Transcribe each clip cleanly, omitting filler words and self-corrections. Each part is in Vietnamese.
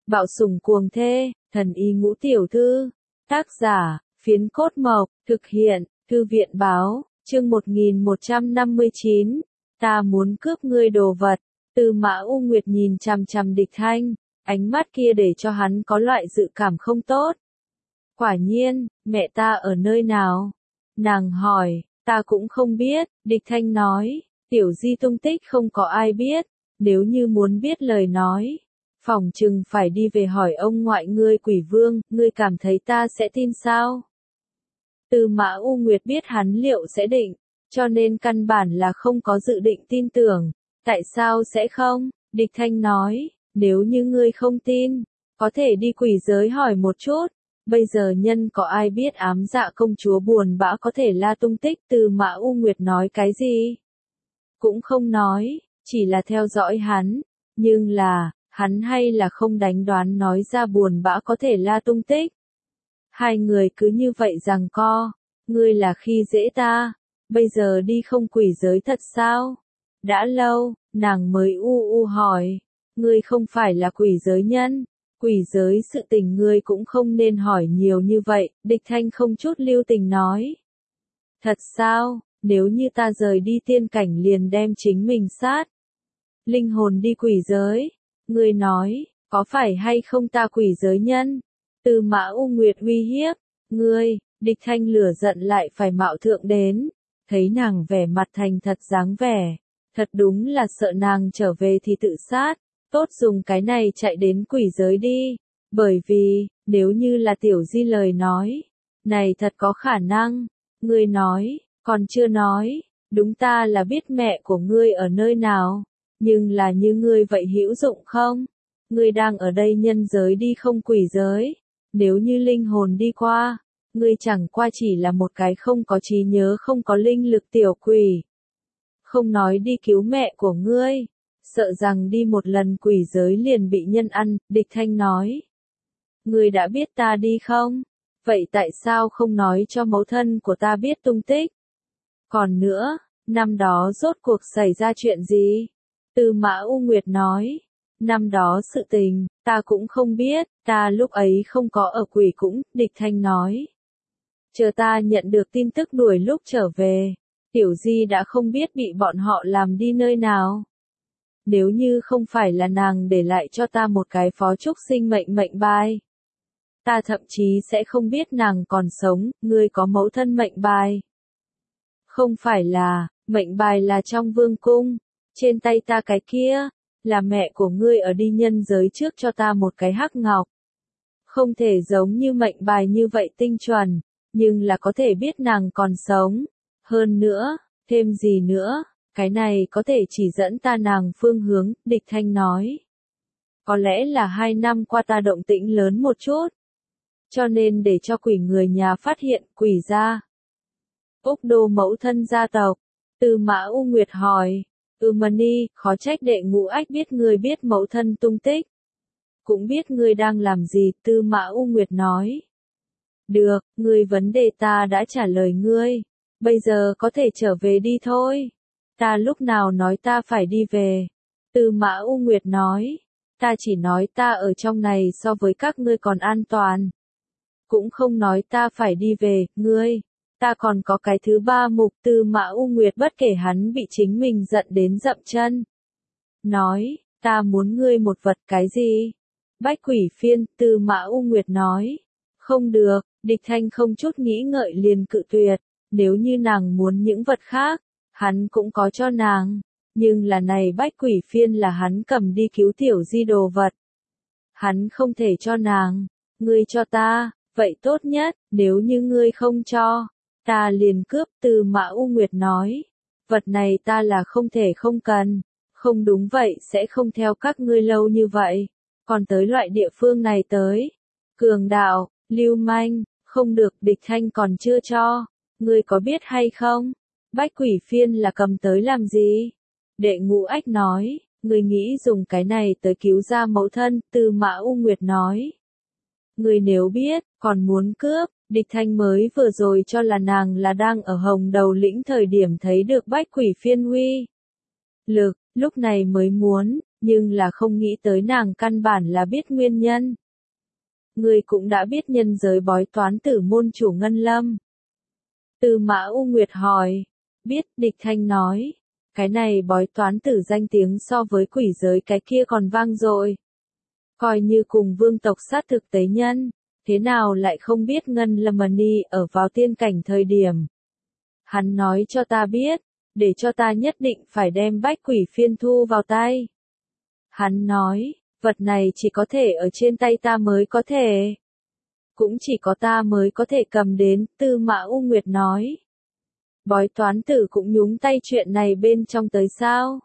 Bạo sủng cuồng thê, thần y ngũ tiểu thư. Tác giả, Phiến Cốt Mộc, thực hiện, Thư viện báo, chương 1159. Ta muốn cướp ngươi đồ vật. Tư Mã U Nguyệt nhìn chằm chằm Địch Thanh, ánh mắt kia để cho hắn có loại dự cảm không tốt. Quả nhiên, mẹ ta ở nơi nào? Nàng hỏi, ta cũng không biết, Địch Thanh nói, tiểu di tung tích không có ai biết, nếu như muốn biết lời nói. Phỏng chừng phải đi về hỏi ông ngoại ngươi Quỷ Vương, ngươi cảm thấy ta sẽ tin sao? Tư Mã U Nguyệt biết hắn liệu sẽ định, cho nên căn bản là không có dự định tin tưởng. Tại sao sẽ không? Địch Thanh nói, nếu như ngươi không tin, có thể đi quỷ giới hỏi một chút. Bây giờ nhân có ai biết ám dạ công chúa buồn bã có thể la tung tích? Tư Mã U Nguyệt nói cái gì? Cũng không nói, chỉ là theo dõi hắn. Nhưng là, hắn hay là không đánh đoán nói ra buồn bã có thể la tung tích. Hai người cứ như vậy giằng co, ngươi là khi dễ ta, bây giờ đi không quỷ giới thật sao? Đã lâu, nàng mới hỏi, ngươi không phải là quỷ giới nhân, quỷ giới sự tình ngươi cũng không nên hỏi nhiều như vậy, Địch Thanh không chút lưu tình nói. Thật sao, nếu như ta rời đi tiên cảnh liền đem chính mình sát. Linh hồn đi quỷ giới, ngươi nói, có phải hay không ta quỷ giới nhân? Tư Mã U Nguyệt uy hiếp, ngươi, Địch Thanh lửa giận lại phải mạo thượng đến, thấy nàng vẻ mặt thành thật dáng vẻ, thật đúng là sợ nàng trở về thì tự sát, tốt dùng cái này chạy đến quỷ giới đi, bởi vì, nếu như là tiểu di lời nói, này thật có khả năng, ngươi nói, còn chưa nói, đúng ta là biết mẹ của ngươi ở nơi nào, nhưng là như ngươi vậy hữu dụng không? Ngươi đang ở đây nhân giới đi không quỷ giới, nếu như linh hồn đi qua, ngươi chẳng qua chỉ là một cái không có trí nhớ không có linh lực tiểu quỷ. Không nói đi cứu mẹ của ngươi, sợ rằng đi một lần quỷ giới liền bị nhân ăn, Địch Thanh nói. Ngươi đã biết ta đi không? Vậy tại sao không nói cho mẫu thân của ta biết tung tích? Còn nữa, năm đó rốt cuộc xảy ra chuyện gì? Tư Mã U Nguyệt nói. Năm đó sự tình, ta cũng không biết, ta lúc ấy không có ở quỷ cũng, Địch Thanh nói. Chờ ta nhận được tin tức đuổi lúc trở về, tiểu di đã không biết bị bọn họ làm đi nơi nào. Nếu như không phải là nàng để lại cho ta một cái phó trúc sinh mệnh bài, ta thậm chí sẽ không biết nàng còn sống, ngươi có mẫu thân mệnh bài. Không phải là, mệnh bài là trong vương cung, trên tay ta cái kia, là mẹ của ngươi ở đi nhân giới trước cho ta một cái hắc ngọc. Không thể giống như mệnh bài như vậy tinh chuẩn, nhưng là có thể biết nàng còn sống. Hơn nữa, thêm gì nữa, cái này có thể chỉ dẫn ta nàng phương hướng, Địch Thanh nói. Có lẽ là 2 năm qua ta động tĩnh lớn một chút, cho nên để cho quỷ người nhà phát hiện quỷ gia. Úc Đô mẫu thân gia tộc, Tư Mã U Nguyệt hỏi. Mani, khó trách Đệ Ngũ Ách biết ngươi biết mẫu thân tung tích. Cũng biết ngươi đang làm gì, Tư Mã U Nguyệt nói. Được, ngươi vấn đề ta đã trả lời ngươi. Bây giờ có thể trở về đi thôi. Ta lúc nào nói ta phải đi về? Tư Mã U Nguyệt nói. Ta chỉ nói ta ở trong này so với các ngươi còn an toàn. Cũng không nói ta phải đi về, ngươi. Ta còn có cái thứ ba mục. Tư Mã U Nguyệt bất kể hắn bị chính mình giận đến dậm chân. Nói, ta muốn ngươi một vật cái gì? Bách quỷ phiên, Tư Mã U Nguyệt nói. Không được, Địch Thanh không chút nghĩ ngợi liền cự tuyệt. Nếu như nàng muốn những vật khác, hắn cũng có cho nàng. Nhưng là này bách quỷ phiên là hắn cầm đi cứu tiểu di đồ vật. Hắn không thể cho nàng. Ngươi cho ta, vậy tốt nhất, nếu như ngươi không cho. Ta liền cướp, Tư Mã U Nguyệt nói. Vật này ta là không thể không cần. Không đúng vậy sẽ không theo các ngươi lâu như vậy. Còn tới loại địa phương này tới. Cường đạo, lưu manh, không được, Địch Thanh còn chưa cho. Ngươi có biết hay không? Bách quỷ phiên là cầm tới làm gì? Đệ Ngũ Ách nói. Ngươi nghĩ dùng cái này tới cứu ra mẫu thân, Tư Mã U Nguyệt nói. Ngươi nếu biết, còn muốn cướp. Địch Thanh mới vừa rồi cho là nàng là đang ở Hồng Đầu Lĩnh thời điểm thấy được bách quỷ phiên uy lực, lúc này mới muốn, nhưng là không nghĩ tới nàng căn bản là biết nguyên nhân. Ngươi cũng đã biết nhân giới bói toán tử môn chủ Ngân Lâm. Tư Mã U Nguyệt hỏi. Biết, Địch Thanh nói. Cái này bói toán tử danh tiếng so với quỷ giới cái kia còn vang dội. Coi như cùng vương tộc sát thực tế nhân, thế nào lại không biết Ngân Lâm Ni ở vào tiên cảnh thời điểm. Hắn nói cho ta biết, để cho ta nhất định phải đem bách quỷ phiên thu vào tay. Hắn nói, vật này chỉ có thể ở trên tay ta mới có thể. Cũng chỉ có ta mới có thể cầm đến, Tư Mã U Nguyệt nói. Bói toán tử cũng nhúng tay chuyện này bên trong tới sao?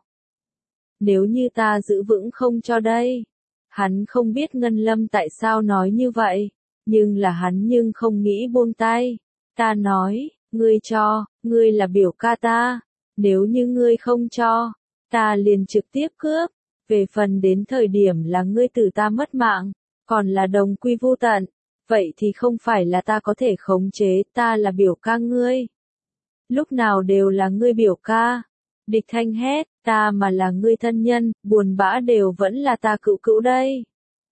Nếu như ta giữ vững không cho đây. Hắn không biết Ngân Lâm tại sao nói như vậy, nhưng là hắn nhưng không nghĩ buông tay. Ta nói, ngươi cho, ngươi là biểu ca ta, nếu như ngươi không cho, ta liền trực tiếp cướp, về phần đến thời điểm là ngươi tử ta mất mạng, còn là đồng quy vu tận, vậy thì không phải là ta có thể khống chế, ta là biểu ca ngươi. Lúc nào đều là ngươi biểu ca. Địch Thanh hét, ta mà là ngươi thân nhân, buồn bã đều vẫn là ta cữu cữu đây.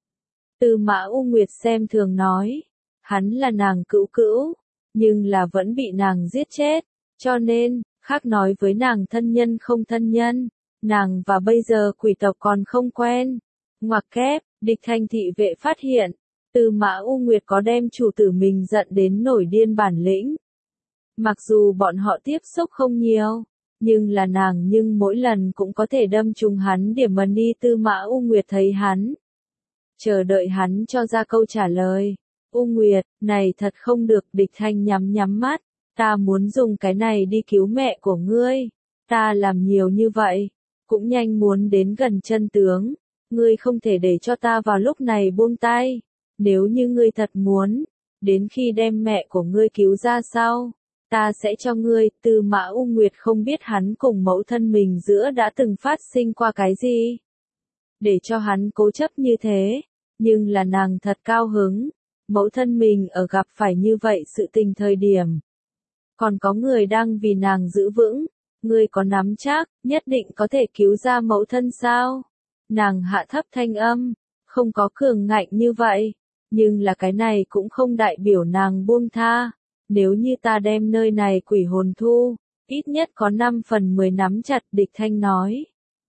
Tư Mã U Nguyệt xem thường nói, hắn là nàng cữu cữu, nhưng là vẫn bị nàng giết chết, cho nên, khác nói với nàng thân nhân không thân nhân, nàng và bây giờ quỷ tộc còn không quen. Ngoặc kép, Địch Thanh thị vệ phát hiện, Tư Mã U Nguyệt có đem chủ tử mình giận đến nổi điên bản lĩnh. Mặc dù bọn họ tiếp xúc không nhiều, nhưng là nàng nhưng mỗi lần cũng có thể đâm trúng hắn điểm mần đi. Tư Mã U Nguyệt thấy hắn, chờ đợi hắn cho ra câu trả lời. U Nguyệt, này thật không được. Địch Thanh nhắm mắt, ta muốn dùng cái này đi cứu mẹ của ngươi, ta làm nhiều như vậy, cũng nhanh muốn đến gần chân tướng, ngươi không thể để cho ta vào lúc này buông tay, nếu như ngươi thật muốn, đến khi đem mẹ của ngươi cứu ra sau, ta sẽ cho ngươi. Tư Mã U Nguyệt không biết hắn cùng mẫu thân mình giữa đã từng phát sinh qua cái gì, để cho hắn cố chấp như thế, nhưng là nàng thật cao hứng, mẫu thân mình ở gặp phải như vậy sự tình thời điểm. Còn có người đang vì nàng giữ vững, ngươi có nắm chắc, nhất định có thể cứu ra mẫu thân sao? Nàng hạ thấp thanh âm, không có cường ngạnh như vậy, nhưng là cái này cũng không đại biểu nàng buông tha. Nếu như ta đem nơi này quỷ hồn thu, ít nhất có 5/10 nắm chặt. Địch Thanh nói.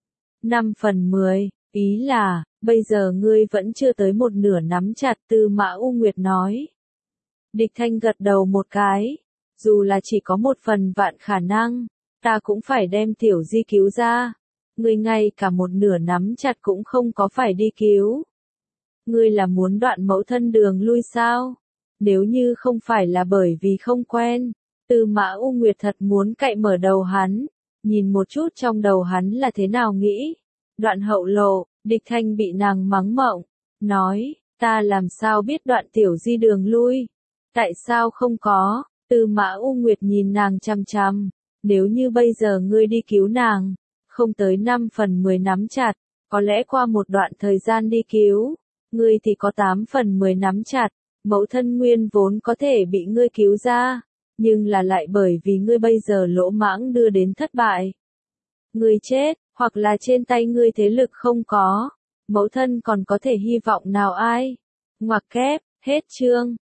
5/10, ý là, bây giờ ngươi vẫn chưa tới 1/2 nắm chặt. Tư Mã U Nguyệt nói. Địch Thanh gật đầu một cái, dù là chỉ có 1/1000 khả năng, ta cũng phải đem Tiểu Di cứu ra. Ngươi ngay cả 1/2 nắm chặt cũng không có phải đi cứu. Ngươi là muốn đoạn mẫu thân đường lui sao? Nếu như không phải là bởi vì không quen, Tư Mã U Nguyệt thật muốn cạy mở đầu hắn, nhìn một chút trong đầu hắn là thế nào nghĩ. Đoạn hậu lộ, Địch Thanh bị nàng mắng mộng, nói, ta làm sao biết đoạn Tiểu Di đường lui? Tại sao không có? Tư Mã U Nguyệt nhìn nàng chằm chằm, nếu như bây giờ ngươi đi cứu nàng, không tới 5/10 nắm chặt, có lẽ qua một đoạn thời gian đi cứu, ngươi thì có 8/10 nắm chặt. Mẫu thân nguyên vốn có thể bị ngươi cứu ra, nhưng là lại bởi vì ngươi bây giờ lỗ mãng đưa đến thất bại. Ngươi chết, hoặc là trên tay ngươi thế lực không có, mẫu thân còn có thể hy vọng nào ai? Ngoặc kép, hết chương.